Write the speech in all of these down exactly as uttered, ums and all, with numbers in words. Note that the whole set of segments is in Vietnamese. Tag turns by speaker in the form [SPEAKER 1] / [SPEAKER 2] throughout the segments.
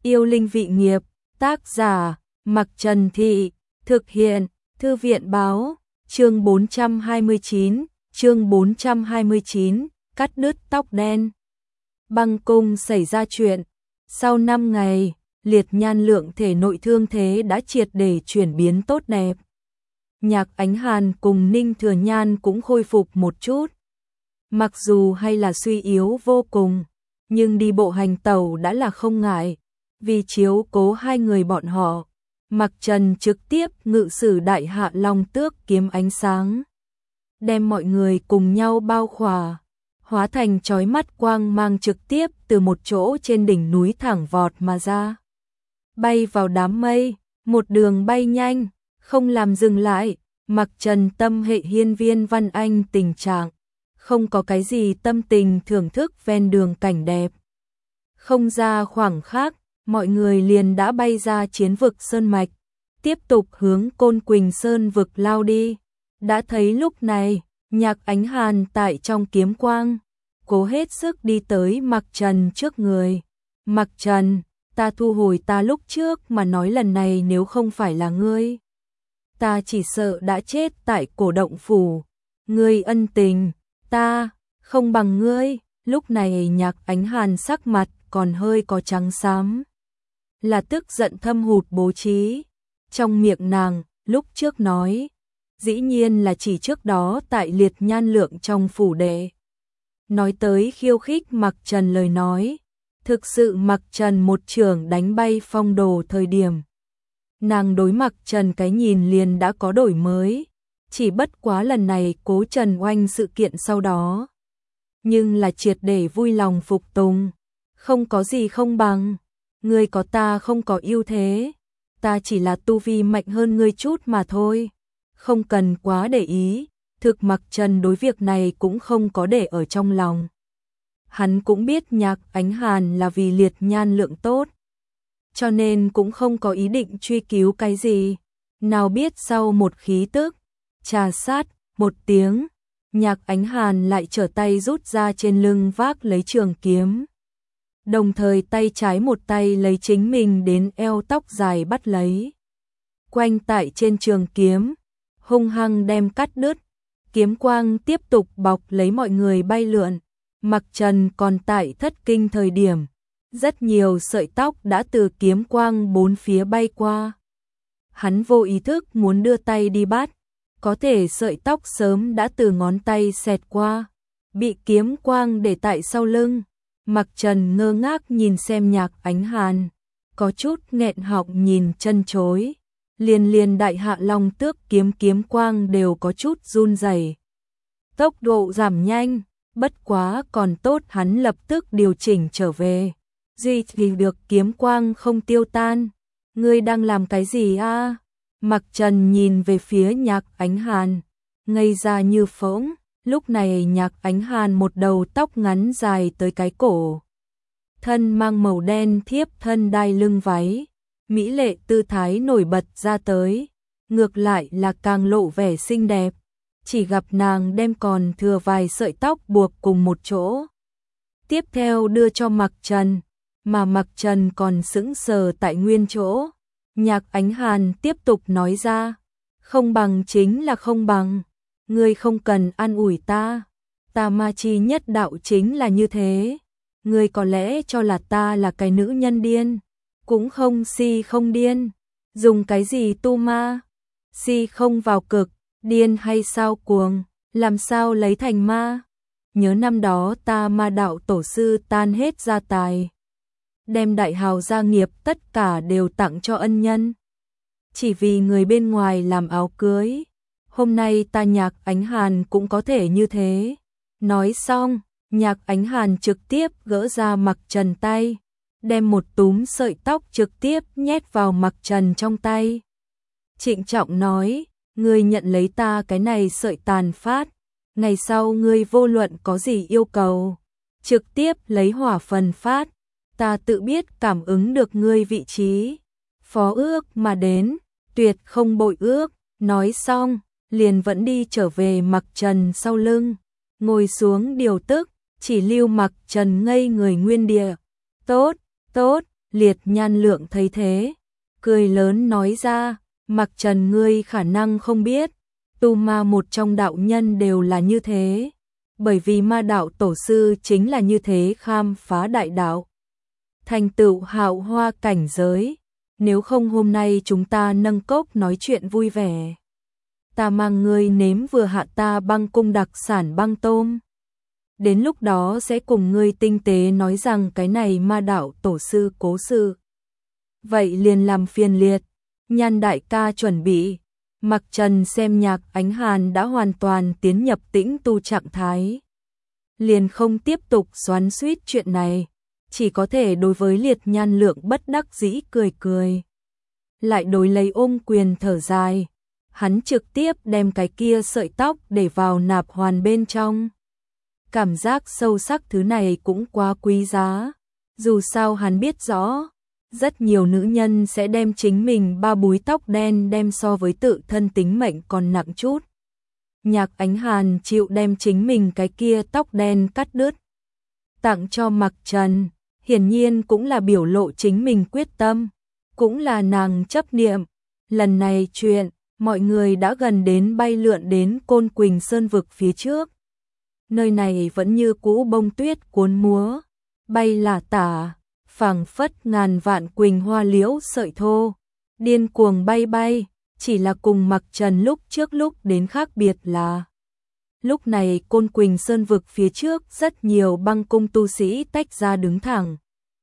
[SPEAKER 1] Yêu linh vị nghiệp, tác giả, Mặc Trần Thị, thực hiện, Thư viện báo, chương bốn trăm hai mươi chín, chương bốn trăm hai mươi chín, cắt đứt tóc đen. Băng cung xảy ra chuyện, sau năm ngày, Liệt Nhan lượng thể nội thương thế đã triệt để chuyển biến tốt đẹp. Nhạc Ánh Hàn cùng Ninh Thừa Nhan cũng khôi phục một chút. Mặc dù hay là suy yếu vô cùng, nhưng đi bộ hành tàu đã là không ngại. Vì chiếu cố hai người bọn họ, Mặc Trần trực tiếp ngự sử đại hạ long tước kiếm ánh sáng, đem mọi người cùng nhau bao khỏa, hóa thành chói mắt quang mang trực tiếp từ một chỗ trên đỉnh núi thẳng vọt mà ra. Bay vào đám mây, một đường bay nhanh, không làm dừng lại. Mặc Trần tâm hệ hiên viên Văn Anh tình trạng, không có cái gì tâm tình thưởng thức ven đường cảnh đẹp. Không ra khoảng khắc, mọi người liền đã bay ra chiến vực Sơn Mạch, tiếp tục hướng Côn Quỳnh Sơn vực lao đi. Đã thấy lúc này, Nhạc Ánh Hàn tại trong kiếm quang, cố hết sức đi tới Mặc Trần trước người. Mặc Trần, ta thu hồi ta lúc trước mà nói lần này nếu không phải là ngươi, ta chỉ sợ đã chết tại cổ động phủ. Ngươi ân tình, ta không bằng ngươi. Lúc này Nhạc Ánh Hàn sắc mặt còn hơi có trắng xám, là tức giận thâm hụt bố trí. Trong miệng nàng, lúc trước nói, dĩ nhiên là chỉ trước đó tại Liệt Nhan lượng trong phủ đệ. Nói tới khiêu khích Mặc Trần lời nói, thực sự Mặc Trần một chưởng đánh bay phong đồ thời điểm. Nàng đối Mặc Trần cái nhìn liền đã có đổi mới, chỉ bất quá lần này Cố Trần Oanh sự kiện sau đó. Nhưng là triệt để vui lòng phục tùng, không có gì không bằng. Ngươi có ta không có ưu thế, ta chỉ là tu vi mạnh hơn ngươi chút mà thôi, không cần quá để ý. Thực Mặc Trần đối việc này cũng không có để ở trong lòng. Hắn cũng biết Nhạc Ánh Hàn là vì Liệt Nhan lượng tốt, cho nên cũng không có ý định truy cứu cái gì. Nào biết sau một khí tức, trà sát, một tiếng, Nhạc Ánh Hàn lại trở tay rút ra trên lưng vác lấy trường kiếm. Đồng thời tay trái một tay lấy chính mình đến eo tóc dài bắt lấy. Quanh tại trên trường kiếm, hung hăng đem cắt đứt. Kiếm quang tiếp tục bọc lấy mọi người bay lượn. Mặc Trần còn tại thất kinh thời điểm, rất nhiều sợi tóc đã từ kiếm quang bốn phía bay qua. Hắn vô ý thức muốn đưa tay đi bắt, có thể sợi tóc sớm đã từ ngón tay xẹt qua, bị kiếm quang để tại sau lưng. Mặc Trần ngơ ngác nhìn xem Nhạc Ánh Hàn, có chút nghẹn họng nhìn chân chối. Liên liên đại hạ long tước kiếm kiếm quang đều có chút run rẩy. Tốc độ giảm nhanh, bất quá còn tốt hắn lập tức điều chỉnh trở về. Duy trì được kiếm quang không tiêu tan. Ngươi đang làm cái gì a? Mặc Trần nhìn về phía Nhạc Ánh Hàn, ngây ra như phỗng. Lúc này Nhạc Ánh Hàn một đầu tóc ngắn dài tới cái cổ, thân mang màu đen thiếp thân đai lưng váy, mỹ lệ tư thái nổi bật ra tới, ngược lại là càng lộ vẻ xinh đẹp. Chỉ gặp nàng đem còn thừa vài sợi tóc buộc cùng một chỗ, tiếp theo đưa cho Mặc Trần, mà Mặc Trần còn sững sờ tại nguyên chỗ. Nhạc Ánh Hàn tiếp tục nói ra, không bằng chính là không bằng. Ngươi không cần an ủi ta, ta ma chi nhất đạo chính là như thế. Ngươi có lẽ cho là ta là cái nữ nhân điên, cũng không si không điên. Dùng cái gì tu ma? Si không vào cực, điên hay sao cuồng, làm sao lấy thành ma? Nhớ năm đó ta ma đạo tổ sư tan hết gia tài, đem đại hào gia nghiệp tất cả đều tặng cho ân nhân, chỉ vì người bên ngoài làm áo cưới. Hôm nay ta Nhạc Ánh Hàn cũng có thể như thế. Nói xong, Nhạc Ánh Hàn trực tiếp gỡ ra Mặc Trần tay, đem một túm sợi tóc trực tiếp nhét vào Mặc Trần trong tay. Trịnh trọng nói, ngươi nhận lấy ta cái này sợi tàn phát, ngày sau ngươi vô luận có gì yêu cầu, trực tiếp lấy hỏa phần phát, ta tự biết cảm ứng được ngươi vị trí, phó ước mà đến, tuyệt không bội ước. Nói xong, liền vẫn đi trở về Mặc Trần sau lưng, ngồi xuống điều tức, chỉ lưu Mặc Trần ngây người nguyên địa. Tốt, tốt, Liệt Nhan Lượng thấy thế, cười lớn nói ra, Mặc Trần ngươi khả năng không biết, tu ma một trong đạo nhân đều là như thế, bởi vì ma đạo tổ sư chính là như thế khám phá đại đạo, thành tựu hạo hoa cảnh giới, nếu không hôm nay chúng ta nâng cốc nói chuyện vui vẻ. Ta mang ngươi nếm vừa hạ ta băng cung đặc sản băng tôm. Đến lúc đó sẽ cùng ngươi tinh tế nói rằng cái này ma đạo tổ sư cố sự. Vậy liền làm phiền Liệt Nhan đại ca chuẩn bị. Mặc Trần xem Nhạc Ánh Hàn đã hoàn toàn tiến nhập tĩnh tu trạng thái, liền không tiếp tục xoắn xuýt chuyện này, chỉ có thể đối với Liệt Nhan Lượng bất đắc dĩ cười cười. Lại đối lấy ôm quyền thở dài, hắn trực tiếp đem cái kia sợi tóc để vào nạp hoàn bên trong. Cảm giác sâu sắc thứ này cũng quá quý giá, dù sao hắn biết rõ, rất nhiều nữ nhân sẽ đem chính mình ba búi tóc đen đem so với tự thân tính mệnh còn nặng chút. Nhạc Ánh Hàn chịu đem chính mình cái kia tóc đen cắt đứt, tặng cho Mặc Trần, hiển nhiên cũng là biểu lộ chính mình quyết tâm, cũng là nàng chấp niệm. Lần này chuyện, mọi người đã gần đến bay lượn đến Côn Quỳnh Sơn vực phía trước. Nơi này vẫn như cũ bông tuyết cuốn múa, bay lả tả, phảng phất ngàn vạn quỳnh hoa liễu sợi thô, điên cuồng bay bay, chỉ là cùng Mặc Trần lúc trước lúc đến khác biệt là. Lúc này Côn Quỳnh Sơn vực phía trước rất nhiều băng cung tu sĩ tách ra đứng thẳng.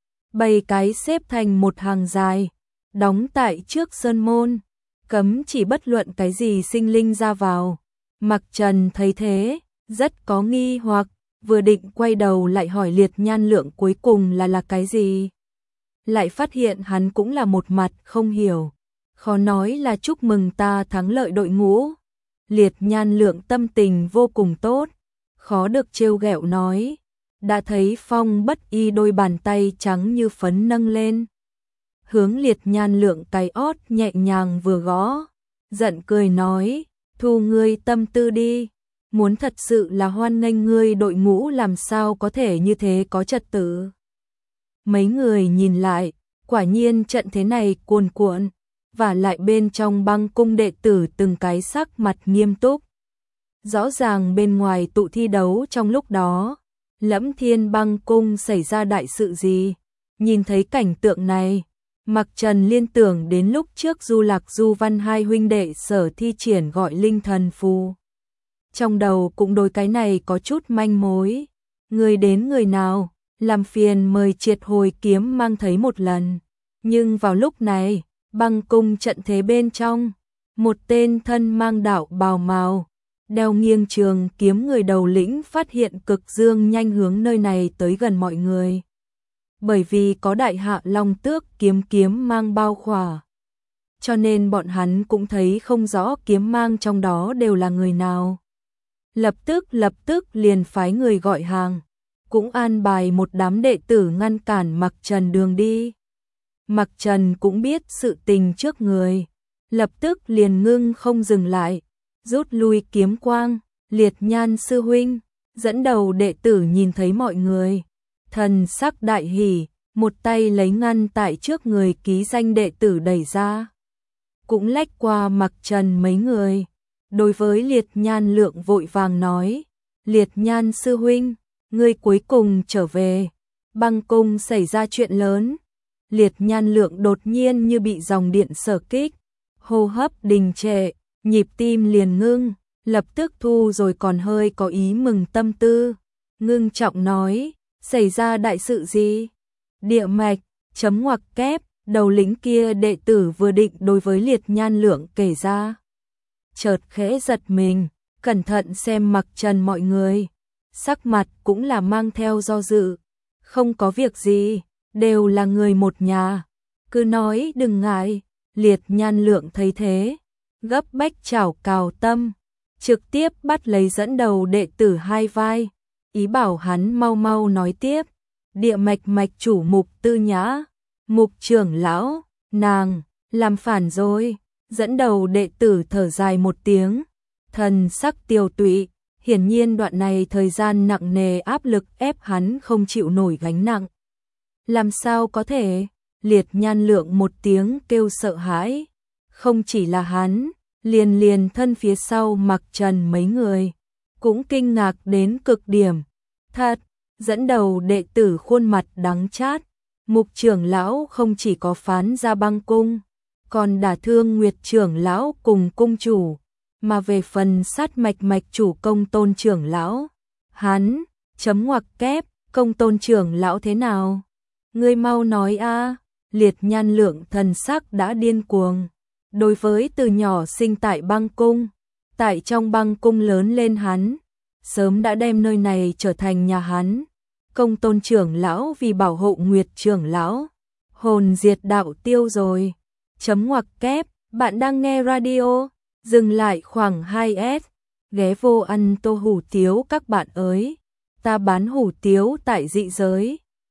[SPEAKER 1] Bảy cái xếp thành một hàng dài, đóng tại trước sơn môn, cấm chỉ bất luận cái gì sinh linh ra vào. Mặc Trần thấy thế, rất có nghi hoặc, vừa định quay đầu lại hỏi Liệt Nhan Lượng cuối cùng là là cái gì. Lại phát hiện hắn cũng là một mặt không hiểu, khó nói là chúc mừng ta thắng lợi đội ngũ. Liệt Nhan Lượng tâm tình vô cùng tốt, khó được trêu ghẹo nói, đã thấy Phong Bất Y đôi bàn tay trắng như phấn nâng lên, hướng Liệt Nhan Lượng cái ót nhẹ nhàng vừa gõ, giận cười nói, thu ngươi tâm tư đi, muốn thật sự là hoan nghênh ngươi đội ngũ làm sao có thể như thế có trật tự. Mấy người nhìn lại, quả nhiên trận thế này cuồn cuộn, và lại bên trong băng cung đệ tử từng cái sắc mặt nghiêm túc. Rõ ràng bên ngoài tụ thi đấu trong lúc đó, Lẫm Thiên băng cung xảy ra đại sự gì. Nhìn thấy cảnh tượng này, Mặc Trần liên tưởng đến lúc trước Du Lạc Du Văn hai huynh đệ sở thi triển gọi linh thần phù. Trong đầu cũng đối cái này có chút manh mối. Người đến người nào, làm phiền mời triệt hồi kiếm mang thấy một lần. Nhưng vào lúc này, băng cung trận thế bên trong, một tên thân mang đạo bào màu, đeo nghiêng trường kiếm người đầu lĩnh phát hiện cực dương nhanh hướng nơi này tới gần mọi người. Bởi vì có đại hạ long tước kiếm kiếm mang bao khỏa, cho nên bọn hắn cũng thấy không rõ kiếm mang trong đó đều là người nào. Lập tức lập tức liền phái người gọi hàng, cũng an bài một đám đệ tử ngăn cản Mặc Trần đường đi. Mặc Trần cũng biết sự tình trước người, lập tức liền ngưng không dừng lại, rút lui kiếm quang. Liệt Nhan sư huynh dẫn đầu đệ tử nhìn thấy mọi người, thần sắc đại hỉ, một tay lấy ngăn tại trước người ký danh đệ tử đẩy ra, cũng lách qua Mặc Trần mấy người. Đối với Liệt Nhan Lượng vội vàng nói, Liệt Nhan sư huynh, ngươi cuối cùng trở về, băng cung xảy ra chuyện lớn. Liệt Nhan Lượng đột nhiên như bị dòng điện sở kích, hô hấp đình trệ, nhịp tim liền ngưng, lập tức thu rồi còn hơi có ý mừng tâm tư, ngưng trọng nói, xảy ra đại sự gì? Địa mạch, chấm ngoặc kép, đầu lĩnh kia đệ tử vừa định đối với Liệt Nhan Lượng kể ra, chợt khẽ giật mình, cẩn thận xem Mặc Trần mọi người, sắc mặt cũng là mang theo do dự, không có việc gì, đều là người một nhà, cứ nói đừng ngại. Liệt Nhan Lượng thấy thế, gấp bách chảo cào tâm, trực tiếp bắt lấy dẫn đầu đệ tử hai vai, ý bảo hắn mau mau nói tiếp. Địa mạch mạch chủ Mục Tư Nhã, Mục trưởng lão, nàng làm phản rồi. Dẫn đầu đệ tử thở dài một tiếng, thần sắc tiều tụy, hiển nhiên đoạn này thời gian nặng nề áp lực ép hắn không chịu nổi gánh nặng. Làm sao có thể, Liệt Nhan Lượng một tiếng kêu sợ hãi. Không chỉ là hắn, liền liền thân phía sau Mặc Trần mấy người cũng kinh ngạc đến cực điểm. Thật, dẫn đầu đệ tử khuôn mặt đắng chát, Mục trưởng lão không chỉ có phán ra băng cung, còn đả thương Nguyệt trưởng lão cùng cung chủ, mà về phần sát mạch mạch chủ Công Tôn trưởng lão, hắn, chấm ngoặc kép, Công Tôn trưởng lão thế nào? Ngươi mau nói a. Liệt Nhan Lượng thần sắc đã điên cuồng. Đối với từ nhỏ sinh tại băng cung, tại trong băng cung lớn lên hắn, sớm đã đem nơi này trở thành nhà hắn. Công Tôn trưởng lão vì bảo hộ Nguyệt trưởng lão, hồn diệt đạo tiêu rồi. Chấm ngoặc kép, bạn đang nghe radio, dừng lại khoảng hai s, ghé vô ăn tô hủ tiếu các bạn ơi. Ta bán hủ tiếu tại dị giới.